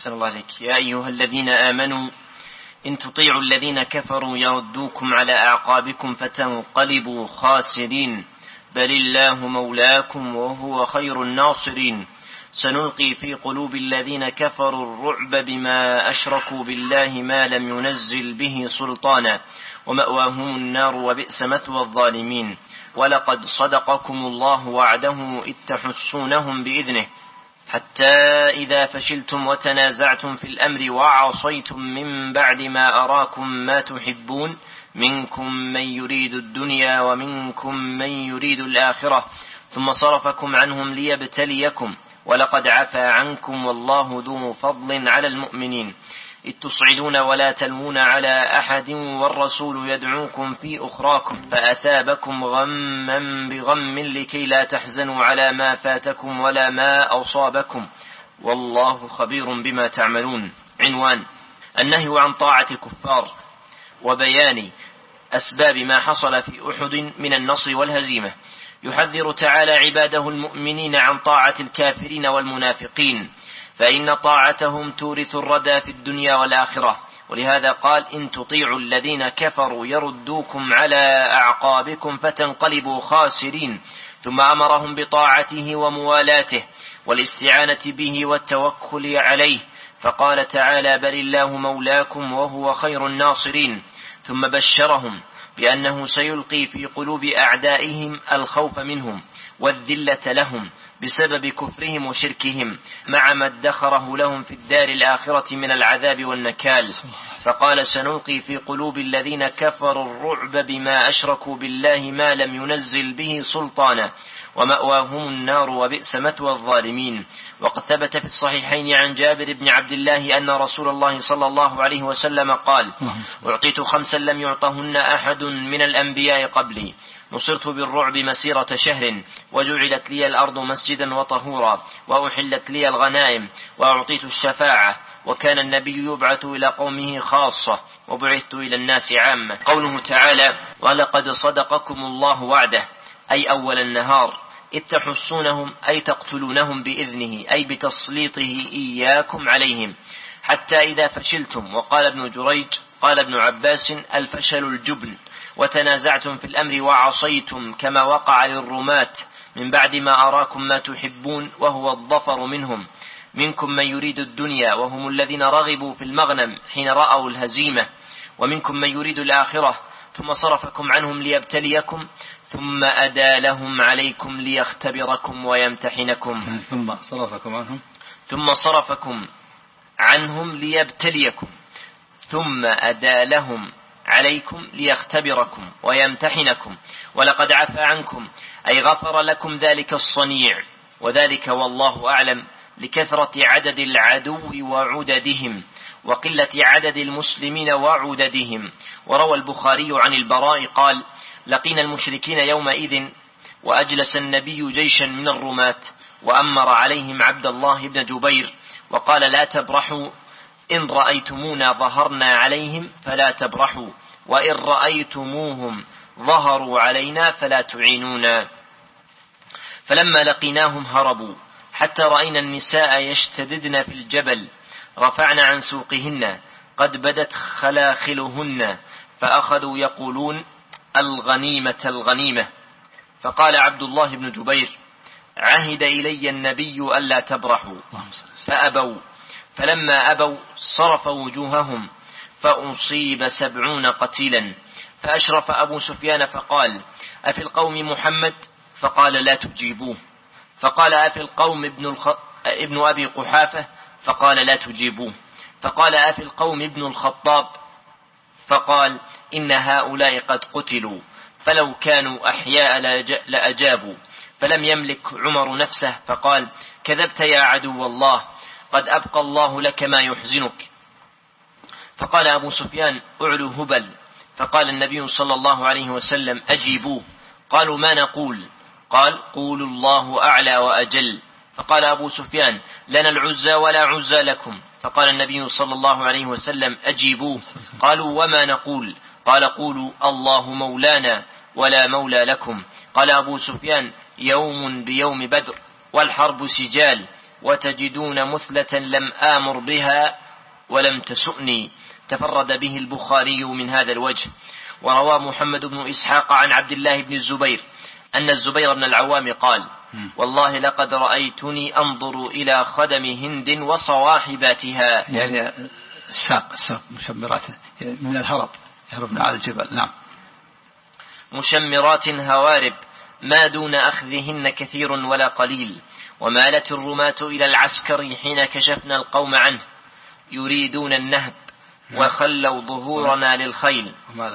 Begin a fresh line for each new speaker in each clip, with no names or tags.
أحسن الله عليك. يا أيها الذين آمنوا إن تطيعوا الذين كفروا يردوكم على أعقابكم فتنقلبوا خاسرين بل الله مولاكم وهو خير الناصرين. سنلقي في قلوب الذين كفروا الرعب بما أشركوا بالله ما لم ينزل به سلطانا ومأواهم النار وبئس مثوى الظالمين. ولقد صدقكم الله وعده إذ تحسونهم بإذنه حتى إذا فشلتم وتنازعتم في الأمر وعصيتم من بعد ما أراكم ما تحبون منكم من يريد الدنيا ومنكم من يريد الآخرة ثم صرفكم عنهم ليبتليكم ولقد عفا عنكم والله ذو فضل على المؤمنين إذ تصعدون ولا تلوون على أحد والرسول يدعوكم في أخراكم فأثابكم غما بغم لكي لا تحزنوا على ما فاتكم ولا ما أصابكم والله خبير بما تعملون. عنوان: النهي عن طاعة الكفار وبيان أسباب ما حصل في أحد من النصر والهزيمة. يحذر تعالى عباده المؤمنين عن طاعة الكافرين والمنافقين فإن طاعتهم تورث الردى في الدنيا والآخرة، ولهذا قال: إن تطيعوا الذين كفروا يردوكم على أعقابكم فتنقلبوا خاسرين. ثم أمرهم بطاعته وموالاته والاستعانة به والتوكل عليه فقال تعالى: بل الله مولاكم وهو خير الناصرين. ثم بشرهم بأنه سيلقي في قلوب أعدائهم الخوف منهم والذلة لهم بسبب كفرهم وشركهم مع ما ادخره لهم في الدار الآخرة من العذاب والنكال. فقال: سنلقي في قلوب الذين كفروا الرعب بما أشركوا بالله ما لم ينزل به سلطانا ومأواهم النار وبئس مثوى الظالمين. وقد ثبت في الصحيحين عن جابر بن عبد الله أن رسول الله صلى الله عليه وسلم قال: أعطيت 5 لم يعطهن أحد من الأنبياء قبلي، نصرت بالرعب مسيرة شهر، وجعلت لي الأرض مسجدا وطهورا، وأحلت لي الغنائم، وأعطيت الشفاعة، وكان النبي يبعث إلى قومه خاصة وبعثت إلى الناس عامة. قوله تعالى: ولقد صدقكم الله وعده، أي أول النهار، إذ تحسونهم أي تقتلونهم بإذنه أي بتسليطه إياكم عليهم حتى إذا فشلتم. وقال ابن جريج قال ابن عباس: الفشل الجبن، وتنازعتم في الأمر وعصيتم كما وقع للرماة من بعد ما أراكم ما تحبون وهو الظفر منهم منكم من يريد الدنيا وهم الذين رغبوا في المغنم حين رأوا الهزيمة ومنكم من يريد الآخرة ثم صرفكم عنهم ليبتليكم ثم أدى لهم عليكم ليختبركم ويمتحنكم. ثم صرفكم عنهم ليبتليكم ثم أدى لهم عليكم ليختبركم ويمتحنكم ولقد عفا عنكم أي غفر لكم ذلك الصنيع، وذلك والله أعلم لكثرة عدد العدو وعددهم وقلة عدد المسلمين وعددهم. وروى البخاري عن البراء قال: لقينا المشركين يومئذ وأجلس النبي جيشا من الرماة وأمر عليهم عبد الله بن جبير وقال: لا تبرحوا، إن رأيتمونا ظهرنا عليهم فلا تبرحوا، وإن رأيتموهم ظهروا علينا فلا تعينونا. فلما لقيناهم هربوا حتى رأينا النساء يشتددن في الجبل رفعنا عن سوقهن قد بدت خلاخلهن فأخذوا يقولون: الغنيمة الغنيمة. فقال عبد الله بن جبير: عهد إلي النبي ألا تبرحوا، فأبوا. فلما أبوا صرف وجوههم فأصيب 70 قتيلا. فأشرف أبو سفيان فقال: أفي القوم محمد؟ فقال: لا تجيبوه. فقال: أفي القوم ابن أبي قحافة؟ فقال: لا تجيبوه. فقال: أفي القوم ابن الخطاب؟ فقال: إن هؤلاء قد قتلوا، فلو كانوا أحياء لأجابوا. فلم يملك عمر نفسه فقال: كذبت يا عدو الله، قد أبقى الله لك ما يحزنك. فقال أبو سفيان: أعلو هبل. فقال النبي صلى الله عليه وسلم: أجيبوه. قالوا: ما نقول؟ قال: قولوا الله أعلى وأجل. فقال أبو سفيان: لنا العزى ولا عزى لكم. فقال النبي صلى الله عليه وسلم: أجيبوه. قالوا: وما نقول؟ قال: قولوا الله مولانا ولا مولى لكم. قال أبو سفيان: يوم بيوم بدر والحرب سجال، وتجدون مثلة لم آمر بها ولم تسؤني. تفرد به البخاري من هذا الوجه. وروى محمد بن إسحاق عن عبد الله بن الزبير أن الزبير بن العوام قال: والله لقد رأيتني أنظر إلى خدم هند وصواحباتها،
يعني الساق مشمرات من الهرب، يهربن على الجبل. نعم.
مشمرات هوارب ما دون أخذهن كثير ولا قليل. ومالت الرماة إلى العسكر حين كشفنا القوم عنه يريدون النهب وخلوا ظهورنا للخيل.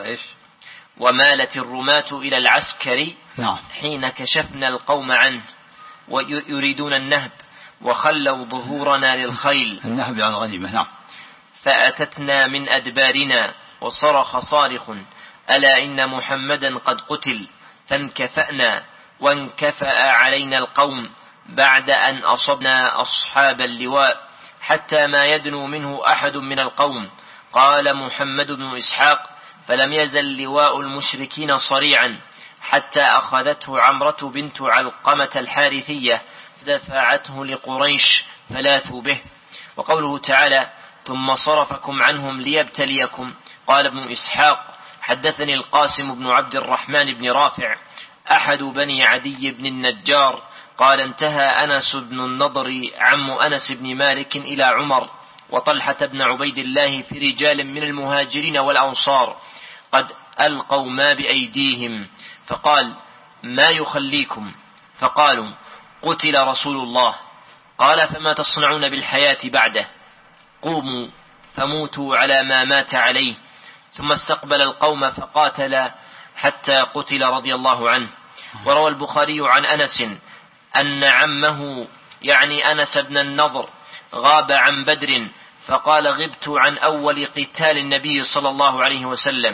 ومالت الرماة إلى العسكر حين كشفنا القوم عنه ويريدون النهب وخلوا ظهورنا للخيل.
النهب يعني الغنيمة. نعم.
فأتتنا من أدبارنا وصرخ صارخ: ألا إن محمدا قد قتل. فانكفأنا وانكفأ علينا القوم بعد أن أصبنا أصحاب اللواء حتى ما يدنو منه أحد من القوم. قال محمد بن إسحاق: فلم يزل لواء المشركين صريعا حتى أخذته عمرة بنت علقمة الحارثية فدفعته لقريش فلاثوا به. وقوله تعالى: ثم صرفكم عنهم ليبتليكم. قال ابن إسحاق: حدثني القاسم بن عبد الرحمن بن رافع أحد بني عدي بن النجار قال: انتهى أنس بن النضر عم أنس بن مالك إلى عمر وطلحة بن عبيد الله في رجال من المهاجرين والأنصار قد ألقوا ما بأيديهم، فقال: ما يخليكم؟ فقالوا: قتل رسول الله. قال: فما تصنعون بالحياة بعده؟ قوموا فموتوا على ما مات عليه. ثم استقبل القوم فقاتل حتى قتل رضي الله عنه. وروى البخاري عن أنس أن عمه يعني أنس بن النضر غاب عن بدر فقال: غبت عن أول قتال النبي صلى الله عليه وسلم،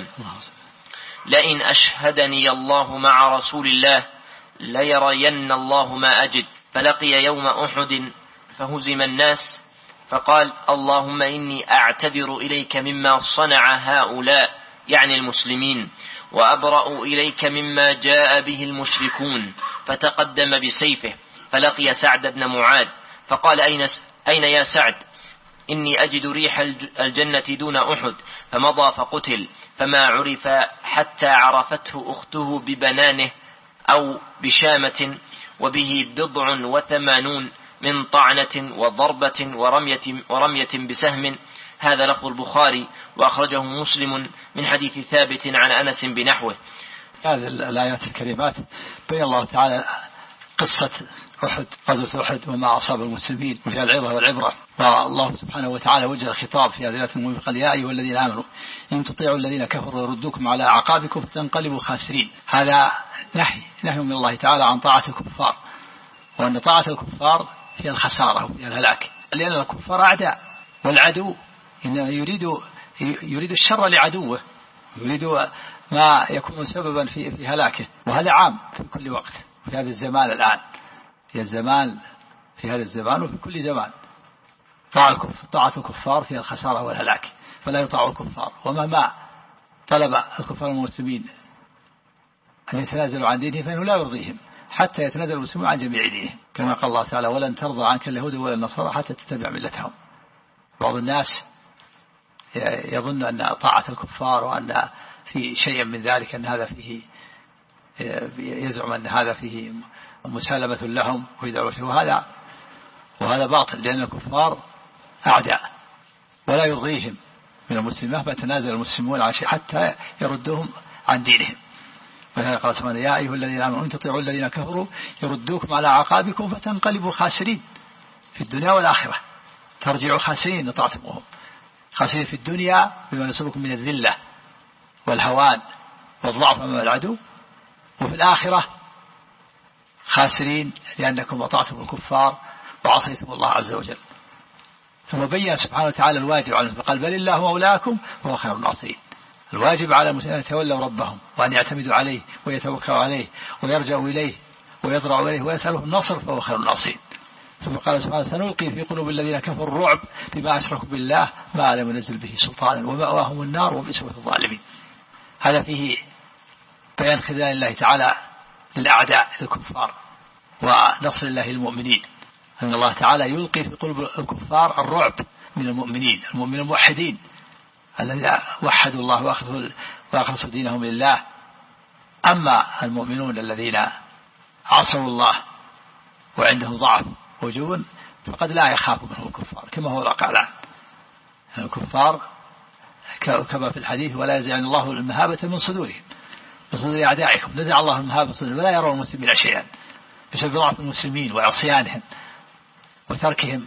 لئن أشهدني الله مع رسول الله ليرين الله ما أجد. فلقي يوم أحد فهزم الناس فقال: اللهم إني أعتذر إليك مما صنع هؤلاء يعني المسلمين، وأبرأ إليك مما جاء به المشركون. فتقدم بسيفه فلقي سعد بن معاذ فقال: أين يا سعد؟ إني أجد ريح الجنة دون أحد. فمضى فقتل، فما عرف حتى عرفته أخته ببنانه أو بشامة وبه 87 من طعنة وضربة ورمية بسهم. هذا لفظ البخاري، وأخرجه مسلم من حديث ثابت عن أنس بنحوه.
هذه الآيات الكريمات بين الله تعالى قصة أحد، غزوة أحد وما أصاب المسلمين وفيها العظة والعبرة. والله سبحانه وتعالى وجه الخطاب في هذه الآيات المهمة قال: يا أيها الذين آمنوا إن تطيعوا الذين كفروا يردوكم على أعقابكم فتنقلبوا خاسرين. هذا نهي من الله تعالى عن طاعة الكفار، وأن طاعة الكفار هي الخسارة وهي الهلاك، لأن الكفار أعداء، والعدو يريد الشر لعدوه، يريد ما يكون سببا في هلاكه. وهذا عام في كل وقت في هذا الزمان الآن، في الزمان في هذا الزمان وفي كل زمان. طاعة الكفار فيها الخسارة والهلاك، فلا يطاع الكفار. وما طلب الكفار المسلمين أن يتنازلوا عن دينهم فإنه لا يرضيهم حتى يتنازل المسلمون عن جميع دينهم، كما قال الله تعالى: ولن ترضى عنك اليهود ولا النصارى حتى تتبع ملتهم. بعض الناس يظن أن طاعة الكفار وأن في شيء من ذلك أن هذا فيه، يزعم أن هذا فيه مسالمة لهم وهذا باطل، لأن الكفار أعداء ولا يرضيهم من المسلمين مهما تنازل المسلمون عن شيء حتى يردوهم عن دينهم. ولهذا قال سبحانه: يا أيها الذين آمنوا إن تطيعوا الذين كفروا يردوكم على أعقابكم فتنقلبوا خاسرين في الدنيا والآخرة. ترجعوا خاسرين لطاعتكم، خاسرين في الدنيا بما يصيبكم من الذلة والهوان والضعف أمام العدو، وفي الآخرة خاسرين لأنكم أطعتم الكفار وعصيتم الله عز وجل. ثم بين سبحانه وتعالى الواجب عليهم فقال: بل الله مولاكم وهو خير الناصرين. الواجب على المسلمين أن يتولوا ربهم وأن يعتمدوا عليه ويتوكلوا عليه ويرجعوا إليه ويضرعوا إليه ويسألوا النصر فهو خير الناصرين. ثم قال سبحانه: سنلقي في قلوب الذين كفروا الرعب بما أشركوا بالله ما لم ينزل به سلطانا ومأواهم النار وبئس مثوى الظالمين. هذا فيه بيان خذلان الله تعالى للأعداء الكفار ونصر الله المؤمنين أن الله تعالى يلقي في قلوب الكفار الرعب من المؤمنين الموحدين الذين وحدوا الله وأخلصوا دينهم لله. أما المؤمنون الذين عصوا الله وعندهم ضعف وجبن فقد لا يخاف منهم الكفار كما هو الواقع الآن. الكفار كما في الحديث ولا ينزع الله المهابة من صدورهم من صدور أعدائكم، نزع الله المهابة من صدورهم ولا يرون المسلمين شيئا بسبب ضعف المسلمين وعصيانهم وتركهم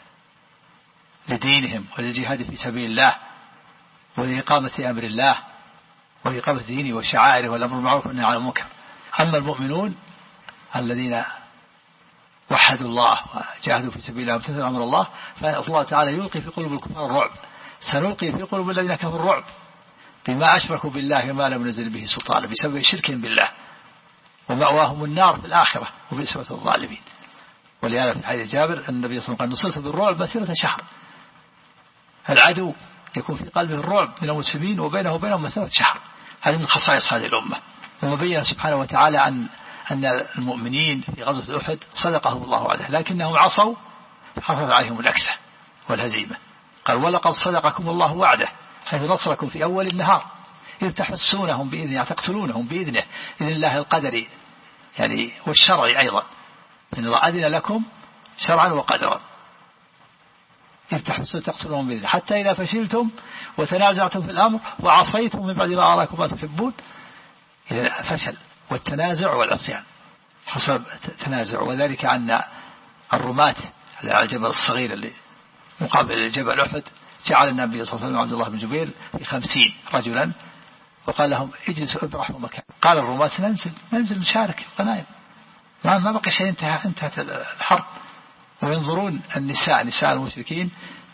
لدينهم وللجهاد في سبيل الله ولإقامة أمر الله وإقامة دينه وشعائره والأمر بالمعروف والنهي عن المنكر. أما المؤمنون الذين وحدوا الله وجاهدوا في سبيل الله وامتثلوا أمر الله فالله تعالى يلقي في قلوب الكفار الرعب. سنلقي في قلوب الذين كفروا الرعب بما أشركوا بالله وما لم ينزل به سلطانا بسبب شركهم بالله ومأواهم النار في الآخرة وبئس مثوى الظالمين. ولهذا في حديث جابر أن النبي صلى الله عليه وسلم قال نصرت بالرعب مسيرة شهر. العدو يكون في قلبه الرعب من المسلمين وبينه وبينهم مسيرة شهر. هذه من خصائص هذه الأمة. وبين سبحانه وتعالى أن المؤمنين في غزوة أحد صدقهم الله وعده لكنهم عصوا حصلت عليهم الأكسة والهزيمة. قال ولقد صدقكم الله وعده حيث نصركم في أول النهار إذ تحسونهم بإذنه تقتلونهم بإذنه إذن الله القدري يعني والشرعي أيضا إن الله أذن لكم شرعا وقدرا إذ تحسون تقتلونهم بإذنه حتى إذا فشلتم وتنازعتم في الأمر وعصيتم من بعد ما أراكم ما تحبون. إذا فشل والتنازع والعصيان حصل تنازع وذلك أن الرماة على الجبل الصغير اللي مقابل جبل أحد جعل النبي صلى الله عليه وسلم عبد الله بن جبير في 50 رجلا وقال لهم اجلسوا ابرحوا مكان. قال الرماة ننزل نشارك الغنائم ما بقي شيء انتهت الحرب. وينظرون نساء المشركين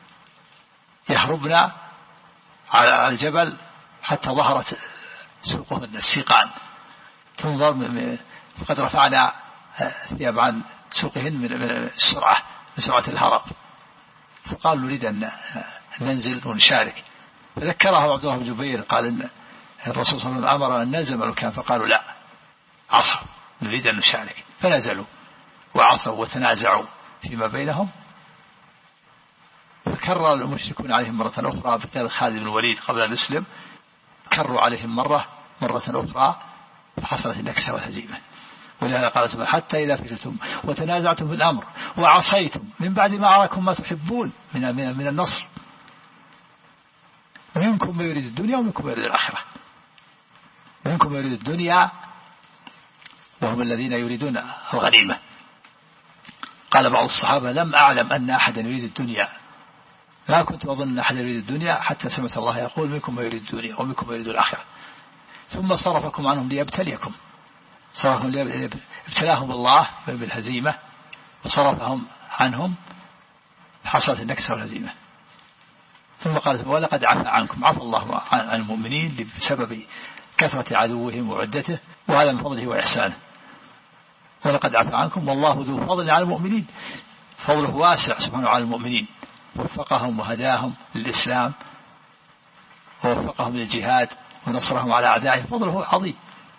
يهربن على الجبل حتى ظهرت سوقهن السيقان تنظر فقد رفعنا ثياب عن سوقهن من سرعة الهرب. فقالوا نريد أن ننزل ونشارك فذكره عبد الله بن جبير قال إن الرسول صلى الله عليه وسلم أمر أن نلزم المكان فقالوا لا عصوا نريد أن نشارك فنزلوا وعصوا وتنازعوا فيما بينهم. فكرر المشركون عليهم مرة أخرى بقيادة خالد بن الوليد قبل أن يسلم كروا عليهم مرة أخرى فحصلت النكسة والهزيمة. ولهذا قال سبحانه حتى إذا فشلتم وتنازعتم في الأمر وعصيتم من بعد ما أراكم ما تحبون من النصر ومنكم ما يريد الدنيا ومنكم ما يريد الآخرة. منكم ما يريد الدنيا وهم الذين يريدون الغنيمة. قال بعض الصحابة لم أعلم أن أحدا يريد الدنيا لا كنت أظن أن أحدا يريد الدنيا حتى سمعت الله يقول منكم ما يريد الدنيا ومنكم ما يريد الآخرة ثم صرفكم عنهم ليبتليكم. ابتلاهم الله بالهزيمة وصرفهم عنهم حصلت النكسة والهزيمة. ثم قال ولقد عفى عنكم عفى الله عن المؤمنين بسبب كثرة عدوهم وعدته وهذا من فضله وإحسانه. ولقد عفى عنكم والله ذو فضل على المؤمنين فضله واسع سبحانه على المؤمنين وفقهم وهداهم للإسلام ووفقهم للجهاد ونصرهم على أعدائهم فضله عظيم.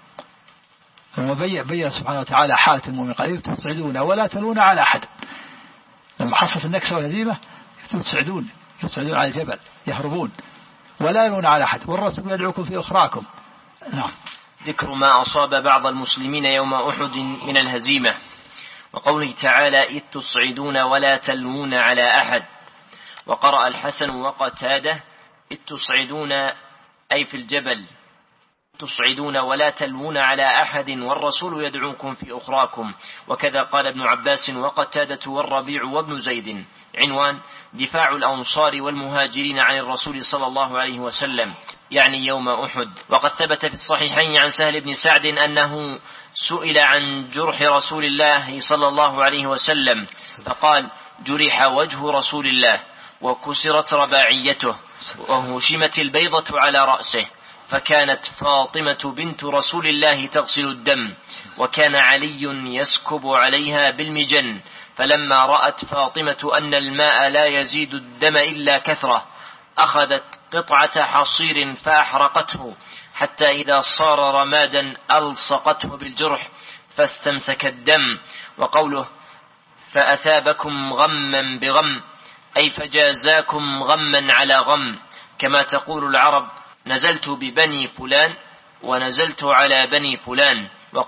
بين سبحانه وتعالى حالة المؤمن قال تصعدون ولا تلون على أحد. لما حصلت النكسة والهزيمة تصعدون على الجبل يهربون ولا يلون على أحد والرسول يدعوكم في أخراكم. نعم.
ذكر ما أصاب بعض المسلمين يوم أحد من الهزيمة وقوله تعالى إذ تصعدون ولا تلون على أحد. وقرأ الحسن وقتادة إذ تصعدون أي في الجبل تصعدون ولا تلون على أحد والرسول يدعوكم في أخراكم. وكذا قال ابن عباس وقتادة والربيع وابن زيد. عنوان دفاع الأنصار والمهاجرين عن الرسول صلى الله عليه وسلم يعني يوم أحد. وقد ثبت في الصحيحين عن سهل بن سعد أنه سئل عن جرح رسول الله صلى الله عليه وسلم فقال جرح وجه رسول الله وكسرت رباعيته وهشمت البيضة على رأسه فكانت فاطمة بنت رسول الله تغسل الدم وكان علي يسكب عليها بالمجن فلما رأت فاطمة أن الماء لا يزيد الدم إلا كثرة أخذت قطعة حصير فأحرقته حتى إذا صار رمادا ألصقته بالجرح فاستمسك الدم. وقوله فأثابكم غما بغم، أي فجازاكم غما على غم، كما تقول العرب نزلت ببني فلان ونزلت على بني فلان.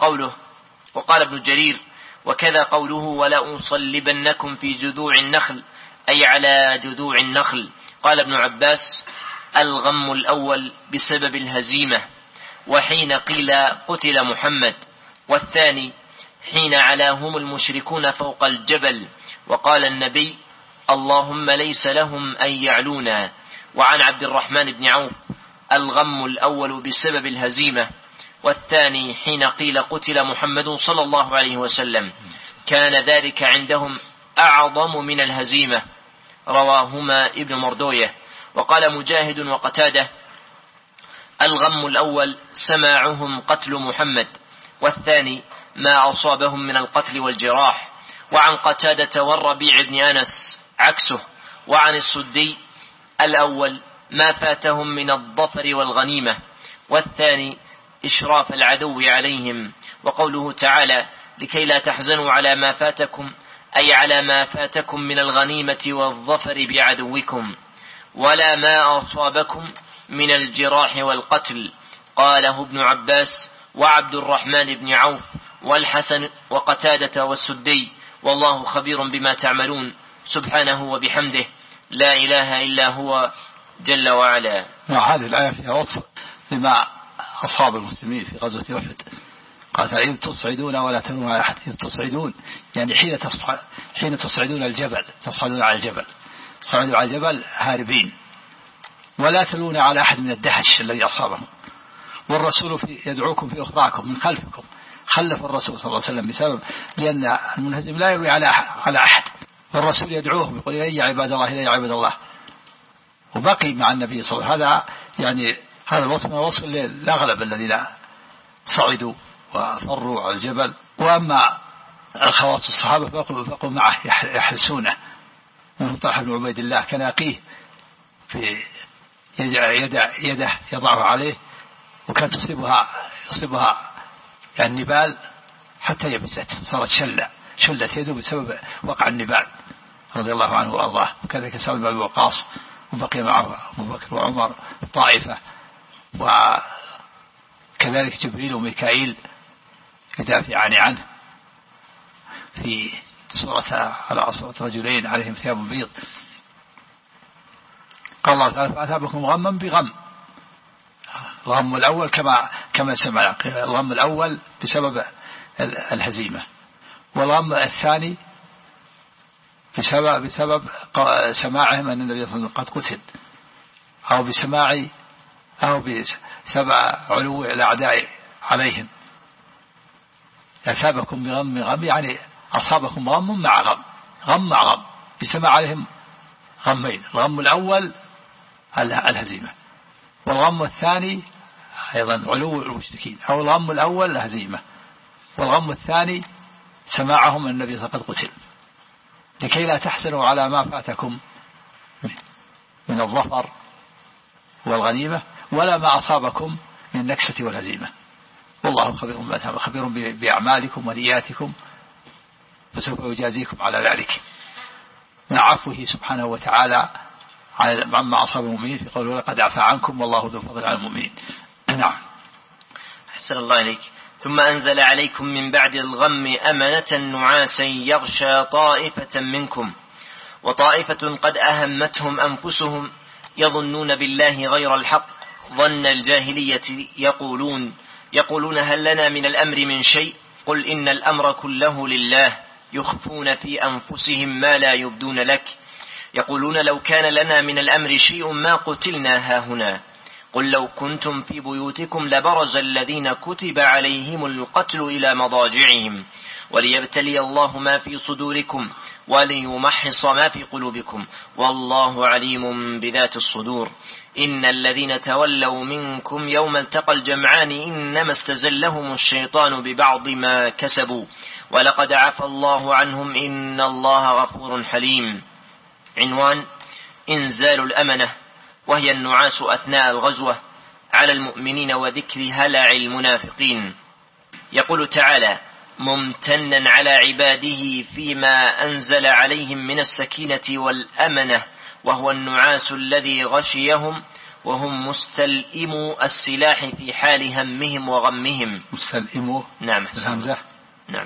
وقال ابن جرير: وكذا قوله ولأصلبنكم في جذوع النخل، أي على جذوع النخل. قال ابن عباس: الغم الأول بسبب الهزيمة، وحين قيل قتل محمد، والثاني حين علاهم المشركون فوق الجبل وقال النبي: اللهم ليس لهم أن يعلونا. وعن عبد الرحمن بن عوف: الغم الأول بسبب الهزيمة، والثاني حين قيل قتل محمد صلى الله عليه وسلم، كان ذلك عندهم أعظم من الهزيمة. رواهما ابن مردويه. وقال مجاهد وقتادة: الغم الأول سماعهم قتل محمد، والثاني ما أصابهم من القتل والجراح. وعن قتادة والربيع بن أنس عكسه. وعن السدي: الأول ما فاتهم من الظفر والغنيمة، والثاني إشراف العدو عليهم. وقوله تعالى: لكي لا تحزنوا على ما فاتكم، أي على ما فاتكم من الغنيمة والظفر بعدوكم، ولا ما أصابكم من الجراح والقتل. قاله ابن عباس وعبد الرحمن بن عوف والحسن وقتادة والسدي: والله خبير بما تعملون سبحانه وبحمده، لا إله إلا هو جل وعلا.
هذه الآية فيها وصف لما أصاب المسلمين في غزوة أحد. قال: إذ تصعدون ولا تلون على أحد. إذ تصعدون يعني حين تصعدون الجبل، تصعدون على الجبل، تصعدون على الجبل هاربين، ولا تلون على أحد من الدهش الذي أصابهم. والرسول يدعوكم في أخراكم من خلفكم. خلف الرسول صلى الله عليه وسلم بسبب لأن المنهزم لا يروي على أحد، والرسول يدعوهم يقول: يا عباد الله، يا عباد الله، وبقي مع النبي صلى الله عليه وسلم. هذا يعني هذا الوصف من الوصف الأغلب الذين صعدوا وفروا على الجبل. وأما الخواص الصحابة فقوا معه يحرسونه. من طلحة بن عبيد الله كان يقيه في يده يضعه عليه، وكان تصيبها يعني النبال حتى يبست، صارت شلت يده بسبب وقع النبال، رضي الله عنه وأرضاه. وكذلك سعد بن أبي وقاص، وبقي معه أبو بكر وعمر طائفة، وكذلك جبريل وميكائيل يدافعان عنه في على صورة رجلين عليهم ثياب بيض. قال الله تعالى: فأثابكم غما بغم. الغم الأول كما سمعنا، الغم الأول بسبب الهزيمة، والغم الثاني بسبب سماعهم أن النبي صلى الله عليه وسلم قد قتل، أو بسبب علو الأعداء عليهم. أثابكم بغم يعني أصابكم غم مع غم بسماع عليهم غمين. الغم الأول الهزيمة، والغم الثاني أيضا علو المشركين، أو الغم الأول الهزيمة، والغم الثاني سماعهم أن النبي صلى الله عليه وسلم قد قتل، لكي لا تحزنوا على ما فاتكم من الظفر والغنيمة، ولا ما أصابكم من النكسة والهزيمة. والله خبير بأعمالكم ونياتكم، فسوف يجازيكم على ذلك من عفوه سبحانه وتعالى عما أصاب المؤمنين في قوله: لقد عفا عنكم والله ذو فضل على المؤمنين. نعم.
أحسن الله إليك. ثم أنزل عليكم من بعد الغم أمنة نعاسا يغشى طائفة منكم، وطائفة قد أهمتهم أنفسهم يظنون بالله غير الحق ظن الجاهلية يقولون هل لنا من الأمر من شيء؟ قل إن الأمر كله لله، يخفون في أنفسهم ما لا يبدون لك، يقولون لو كان لنا من الأمر شيء ما قتلنا هاهنا. قل لو كنتم في بيوتكم لبرز الذين كتب عليهم القتل إلى مضاجعهم وليبتلي الله ما في صدوركم وليمحص ما في قلوبكم والله عليم بذات الصدور. إن الذين تولوا منكم يوم التقى الجمعان إنما استزلهم الشيطان ببعض ما كسبوا ولقد عفى الله عنهم إن الله غفور حليم. عنوان: إنزال الأمنة، وهي النعاس أثناء الغزوة على المؤمنين وذكر هلع المنافقين. يقول تعالى: ممتنا على عباده فيما أنزل عليهم من السكينة والأمنة، وهو النعاس الذي غشيهم وهم مستلئمو السلاح في حال همهم وغمهم.
مستلئمو،
نعم،
الهمزة،
نعم.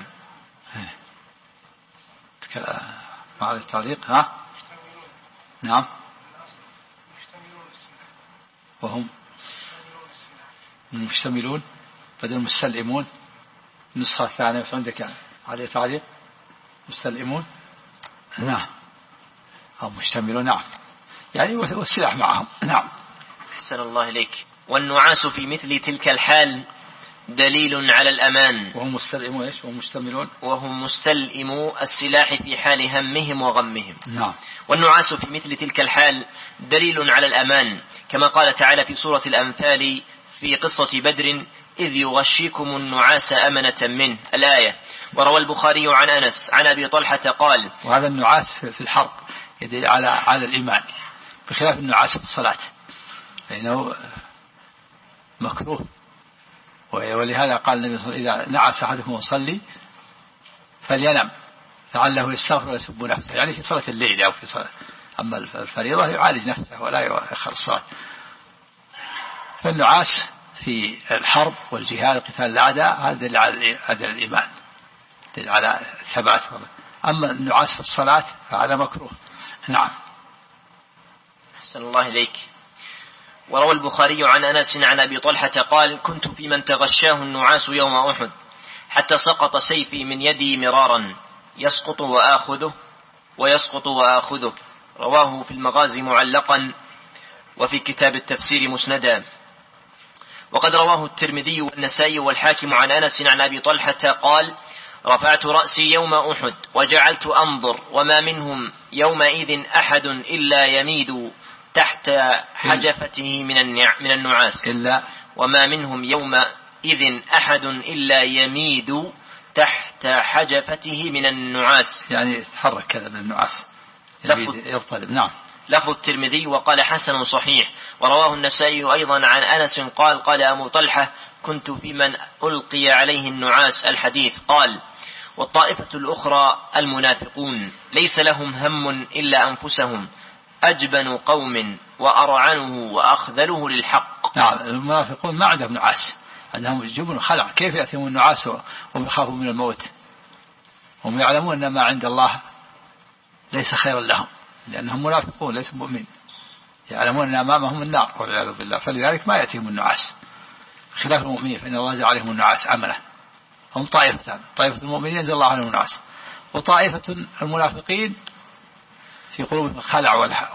مع التعليق، ها، نعم، وهم مشتملون بدل مستلئمون. النسخة الثانية عندك يعني عليه تعليق مستلئمون، نعم، أو مشتملون، نعم، يعني والسلاح معهم، نعم.
أحسن الله إليك. والنعاس في مثل تلك الحال دليل على الأمان.
وهم مستلئمون إيش؟ وهم مشتملون،
وهم مستلئمو السلاح في حال همهم وغمهم.
نعم.
والنعاس في مثل تلك الحال دليل على الأمان، كما قال تعالى في سورة الأنفال في قصة بدر: إذ يغشيكم النعاس أمنة منه، الآية. وروى البخاري عن أنس عن أبي طلحة قال:
وهذا النعاس في الحرب يدل على الإيمان، بخلاف النعاس في الصلاة لأنه مكروه. ولهذا قال النبي صلى الله عليه وسلم: إذا نعس أحدكم يصلي فلينم لعله يستغفر ويسب نفسه، يعني في صلاة الليل أو في صلاة. أما الفريضة يعالج نفسه ولا يؤخر الصلاة. فالنعاس في الحرب والجهاد وقتال الأعداء هذا دليل على الإيمان، دليل على الثبات. أما النعاس في الصلاة فهذا مكروه، نعم.
أحسن الله إليك. وروى البخاري عن أنس عن أبي طلحة قال: كنت في من تغشاه النعاس يوم أحد حتى سقط سيفي من يدي مرارا، يسقط وآخذه ويسقط وآخذه. رواه في المغازي معلقا وفي كتاب التفسير مسندا. وقد رواه الترمذي والنسائي والحاكم عن أنس عن أبي طلحة قال: رفعت رأسي يوم أحد وجعلت أنظر وما منهم يومئذ أحد إلا يميد تحت حجفته من النعاس، وما منهم يومئذ أحد إلا يميد تحت حجفته من النعاس،
يعني يتحرك كذا من النعاس يضطرب. نعم.
لفظ الترمذي وقال: حسن صحيح. ورواه النسائي أيضا عن أنس قال: قال أبو طلحة: كنت في من ألقي عليه النعاس، الحديث. قال: والطائفة الأخرى المنافقون ليس لهم هم إلا أنفسهم، أجبن قوم وأرعنه وأخذله للحق.
نعم، المنافقون ما عندهم نعاس، عندهم جبن وخلع. كيف يأتيهم النعاس وهم يخافون من الموت؟ هم يعلمون أن ما عند الله ليس خيرا لهم، لأنهم منافقون ليسوا مؤمنين، يعلمون أن أمامهم النار والعياذ بالله، فلذلك ما يأتيهم النعاس، خلاف المؤمنين فإن الله جعل عليهم النعاس أمنة. هم طائفتان: طائفة المؤمنين ينزل الله عليهم النعاس، وطائفة المنافقين في قلوبهم الخلع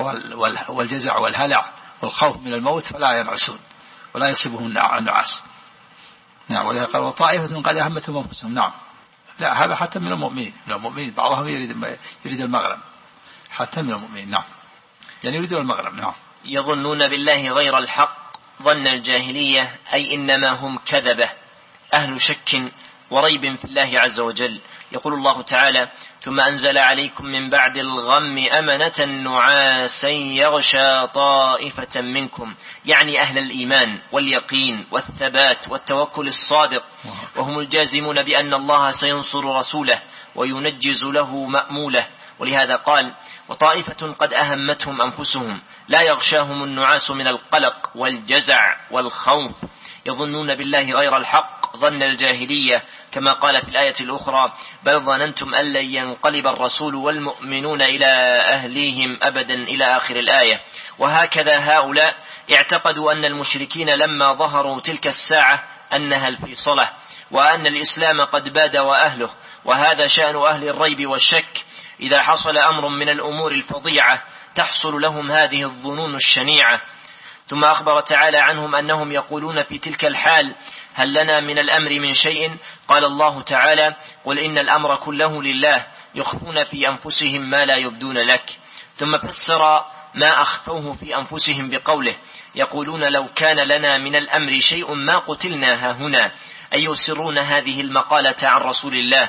والجزع والهلع والخوف من الموت، فلا ينعسون ولا يصيبهم النعاس. نعم. ولهذا قال: وطائفة قد أهمتهم أنفسهم. نعم. لا، هذا حتى من المؤمنين، بعضهم يريد المغرب، حتى من المؤمنين. نعم، يعني يريدون المغرب. نعم.
يظنون بالله غير الحق ظن الجاهلية، أي إنما هم كذبة أهل شك وريب في الله عز وجل. يقول الله تعالى: ثم أنزل عليكم من بعد الغم أمنة نعاسا يغشى طائفة منكم، يعني أهل الإيمان واليقين والثبات والتوكل الصادق، وهم الجازمون بأن الله سينصر رسوله وينجز له مأموله. ولهذا قال: وطائفة قد أهمتهم أنفسهم، لا يغشاهم النعاس من القلق والجزع والخوف. يظنون بالله غير الحق ظن الجاهلية، كما قال في الآية الأخرى: بل ظننتم أن لن ينقلب الرسول والمؤمنون إلى أهليهم أبدا، إلى آخر الآية. وهكذا هؤلاء اعتقدوا أن المشركين لما ظهروا تلك الساعة أنها الفيصلة، وأن الإسلام قد باد وأهله. وهذا شأن أهل الريب والشك، إذا حصل أمر من الأمور الفظيعة تحصل لهم هذه الظنون الشنيعة. ثم أخبر تعالى عنهم أنهم يقولون في تلك الحال: هل لنا من الأمر من شيء؟ قال الله تعالى: قل إن الأمر كله لله، يخفون في أنفسهم ما لا يبدون لك. ثم فسر ما أخفوه في أنفسهم بقوله: يقولون لو كان لنا من الأمر شيء ما قتلنا هنا، أي يسرون هذه المقالة عن رسول الله،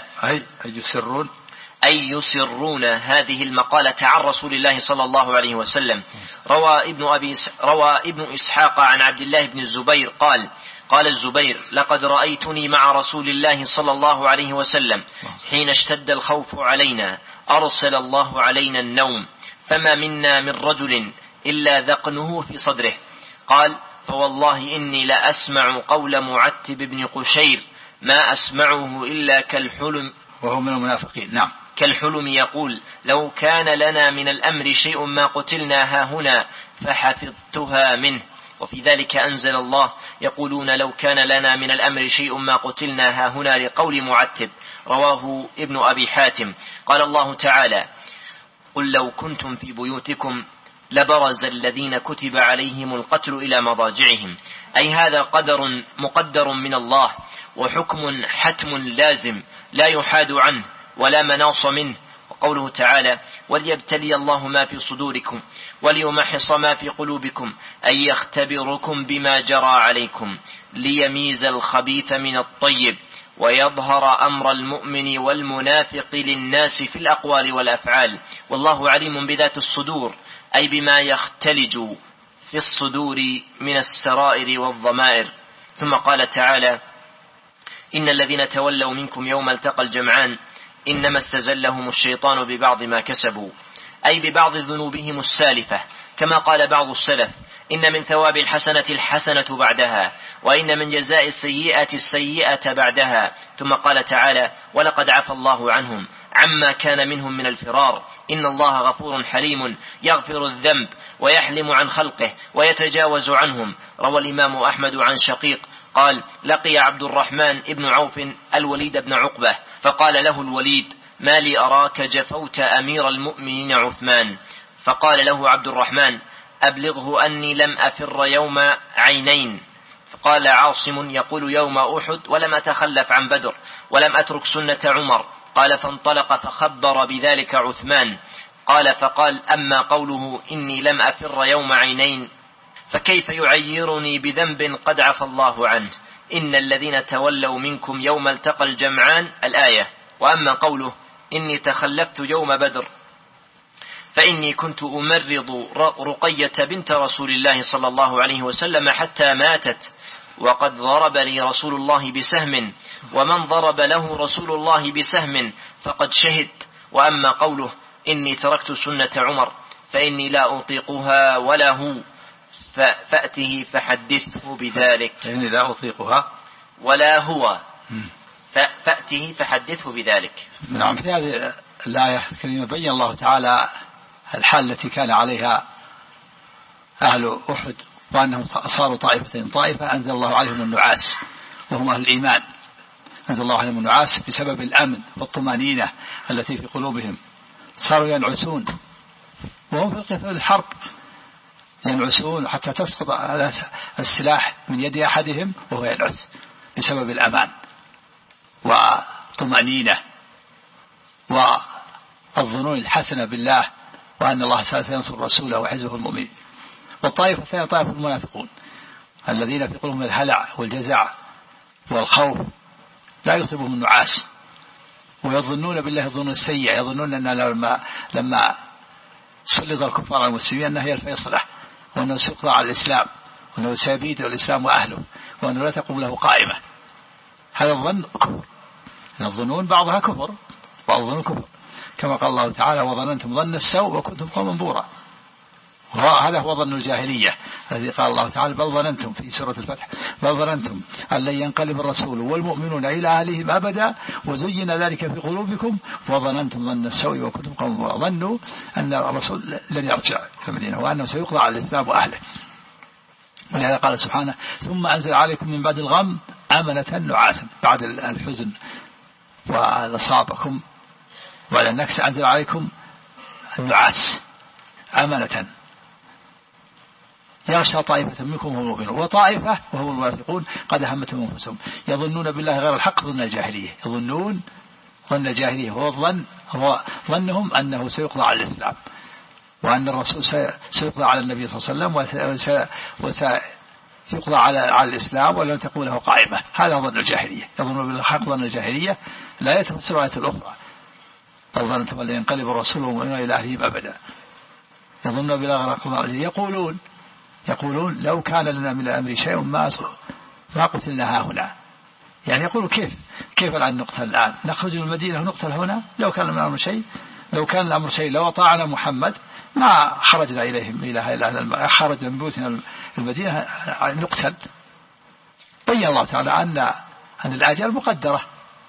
أي يسرون هذه المقالة عن رسول الله صلى الله عليه وسلم. روى ابن إسحاق عن عبد الله بن الزبير قال: قال الزبير: لقد رأيتني مع رسول الله صلى الله عليه وسلم حين اشتد الخوف علينا أرسل الله علينا النوم، فما منا من رجل إلا ذقنه في صدره. قال: فوالله إني لأسمع قول معتب بن قشير ما أسمعه إلا كالحلم،
وهو من المنافقين. نعم.
كالحلم يقول: لو كان لنا من الأمر شيء ما قتلنا هاهنا، فحفظتها منه. وفي ذلك أنزل الله: يقولون لو كان لنا من الأمر شيء ما قتلنا هاهنا، لقول معتب. رواه ابن أبي حاتم. قال الله تعالى: قل لو كنتم في بيوتكم لبرز الذين كتب عليهم القتل إلى مضاجعهم، أي هذا قدر مقدر من الله، وحكم حتم لازم لا يحاد عنه ولا مناص منه. وقوله تعالى: وليبتلي الله ما في صدوركم وليمحص ما في قلوبكم أي يختبركم بما جرى عليكم ليميز الخبيث من الطيب ويظهر أمر المؤمن والمنافق للناس في الأقوال والأفعال، والله عليم بذات الصدور، أي بما يختلج في الصدور من السرائر والضمائر. ثم قال تعالى: إن الذين تولوا منكم يوم التقى الجمعان إنما استزلهم الشيطان ببعض ما كسبوا، أي ببعض ذنوبهم السالفة، كما قال بعض السلف: إن من ثواب الحسنة الحسنة بعدها، وإن من جزاء السيئة السيئة بعدها. ثم قال تعالى: ولقد عفى الله عنهم عما كان منهم من الفرار، إن الله غفور حليم يغفر الذنب ويحلم عن خلقه ويتجاوز عنهم. روى الإمام أحمد عن شقيق قال: لقي عبد الرحمن ابن عوف الوليد بن عقبة، فقال له الوليد: ما لي أراك جفوت أمير المؤمنين عثمان؟ فقال له عبد الرحمن: أبلغه أني لم أفر يوم عينين. فقال عاصم يقول: يوم أحد، ولم أتخلف عن بدر، ولم أترك سنة عمر. قال: فانطلق فخبر بذلك عثمان. قال: فقال: أما قوله إني لم أفر يوم عينين فكيف يعيرني بذنب قد عفى الله عنه؟ إن الذين تولوا منكم يوم التقى الجمعان، الآية. وأما قوله إني تخلفت يوم بدر فإني كنت أمرض رقية بنت رسول الله صلى الله عليه وسلم حتى ماتت، وقد ضرب لي رسول الله بسهم، ومن ضرب له رسول الله بسهم فقد شهد. وأما قوله إني تركت سنة عمر فإني لا أطيقها ولا هو، فأته فحدثه بذلك.
فإني لا أطيقها
ولا هو، فأته فحدثه بذلك.
نعم. في هذه الآية الكريمة بين الله تعالى الحال التي كان عليها أهل أحد، وأنهم صاروا طائفتين: طائفة أنزل الله عليهم النعاس وهم أهل الإيمان، أنزل الله عليهم النعاس بسبب الأمن والطمأنينة التي في قلوبهم، صاروا ينعسون وهم في قتال الحرب، ينعسون حتى تسقط السلاح من يد أحدهم وهو ينعس بسبب الأمان وطمأنينة والظنون الحسنة بالله، وأن الله سينصر رسوله وحزبه المؤمنين. والطائفة الثانية طائفة المنافقون الذين في قلوبهم الهلع والجزع والخوف، لا يصيبهم النعاس، ويظنون بالله الظن السيء، يظنون أن لما سلط الكفار على المسلمين أنها هي الفيصلة، وأنه سيقضى على الإسلام، وأنه سيبيد الإسلام وأهله، وأنه لا تقوم له قائمة. هذا الظن كفر، الظنون بعضها كفر، بعض الظنون كفر، كما قال الله تعالى: وظننتم ظن السوء وكنتم قوما بورا. هذا هو ظن الجاهلية الذي قال الله تعالى: بل ظننتم، في سورة الفتح: بل ظننتم أن لن ينقلب الرسول والمؤمنون إلى أهلهم أبدا وزين ذلك في قلوبكم وظننتم ظن السوء وكنتم قوما بورا. ظنوا أن الرسول لن يرجع إلى المدينة وأنه سيقضى على الإسلام وأهله. ولهذا قال سبحانه: ثم أنزل عليكم من بعد الغم أمنة نعاسا، بعد الحزن وأصابكم وعلى النكس أنزل عليكم النعاس أمنة يغشى طائفة منكم وهم المؤمنون، وطائفة وهم المنافقون قد أهمتهم أنفسهم يظنون بالله غير الحق ظن الجاهلية، يظنون ظن الجاهلية، هو ظنهم أنه سيقضى على الإسلام، وأن الرسول سيقضى على النبي صلى الله عليه وسلم وسيقضى على الإسلام ولن تقوم له قائمة. هذا ظن الجاهلية، يظنون بالحق ظن الجاهلية لا يتفسر آية الأخرى: بل ظننتم أن ينقلب الرسول والمؤمنون إلى أهلهم أبدا. يظنون بالله غير الحق، يقولون لو كان لنا من الأمر شيء ما قتلنا هنا. يعني يقول كيف الآن نقتل الآن؟ نخرج من المدينة ونقتل هنا؟ لو كان الأمر شيء لو أطاعنا محمد ما خرجنا إليهم إلى خرجنا من بيوتنا المدينة نقتل. بين الله تعالى أن الآجال مقدرة،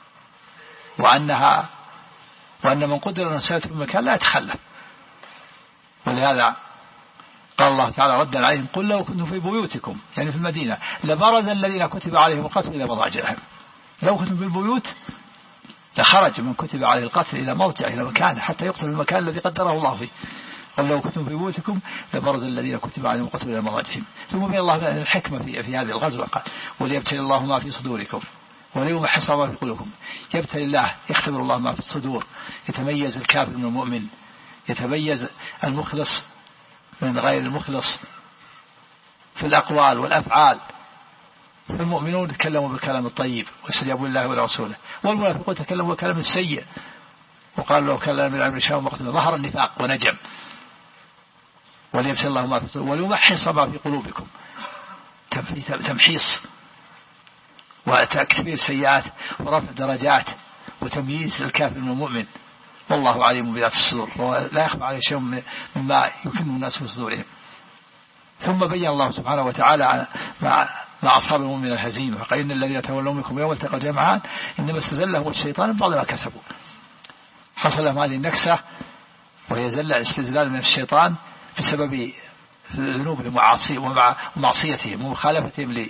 وأن من قدر أن سيأتي في المكان لا يتخلف. ولهذا قال الله تعالى ردا عليهم قل لو كنتم في بيوتكم يعني في المدينة لبرز الذين كتب عليهم القتل إلى مضاجعهم. لو كنتم في البيوت لخرج من كتب عليه القتل إلى موضع إلى مكان حتى يقتل المكان الذي قدره الله فيه. قل لو كنتم في بيوتكم لبرز الذين كتب عليهم القتل إلى مضاجعهم. ثم بين الله الحكمة في هذه الغزوة قال وليبتلي الله ما في صدوركم وليمحص ما في قلوبكم. يبتلي الله يختبر الله ما في الصدور، يتميز الكافر من المؤمن، يتميز المخلص من غير المخلص في الأقوال والأفعال. فالمؤمنون تكلموا بالكلام الطيب واستجابوا لله ولرسوله، والمنافقون تكلموا بالكلام السيء وقالوا لو كان من العلم شيء وقتنا ظهر النفاق ونجم. وليبتلي الله ما في صدوركم وليمحص ما في قلوبكم، تمحيص وتكفير السيئات ورفع درجات وتمييز الكافر من المؤمن. والله عليم بذات الصدور ولا يخفى عليه شيء مما يكن الناس في صدورهم. ثم بين الله سبحانه وتعالى ما أصاب المؤمن الهزيمة فقال إن الذين تولوا منكم يوم التقى الجمعان إنما استزلهم الشيطان ببعض ما كسبوا. حصل لهم هذه النكسة وهي الاستزلال من الشيطان بسبب ذنوبهم ومعصيتهم ومخالفتهم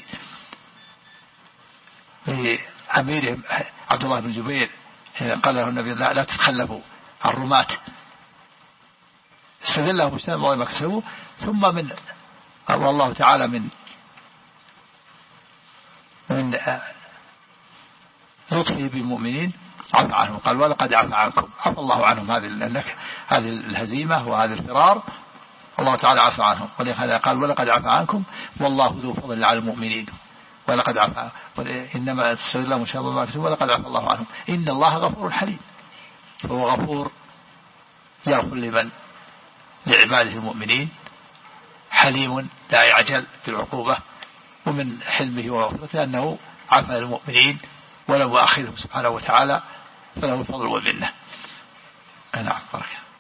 لأميرهم عبد الله بن جبير حين قال له النبي لا تتخلفوا عن الرماة. استدلهم الشيطان ببعض ما كسبوا. ثم من والله تعالى من لطفه بالمؤمنين عفى عنهم قال ولقد عفى عنكم. عفى الله عنهم هذه الهزيمة وهذا الفرار. الله تعالى عفى عنهم ولهذا قال ولقد عفى عنكم والله ذو فضل على المؤمنين. ولقد عفى إنما استدلهم شر ما كسبوا ولقد عفى الله عنهم إن الله غفور حليم. فهو غفور يغفر لعباده المؤمنين، حليم لا يعجل بالعقوبة، ومن حلمه وغفرته أنه عفى للمؤمنين ولم يؤاخذهم سبحانه وتعالى فله الفضل والمنة. نعم بركة.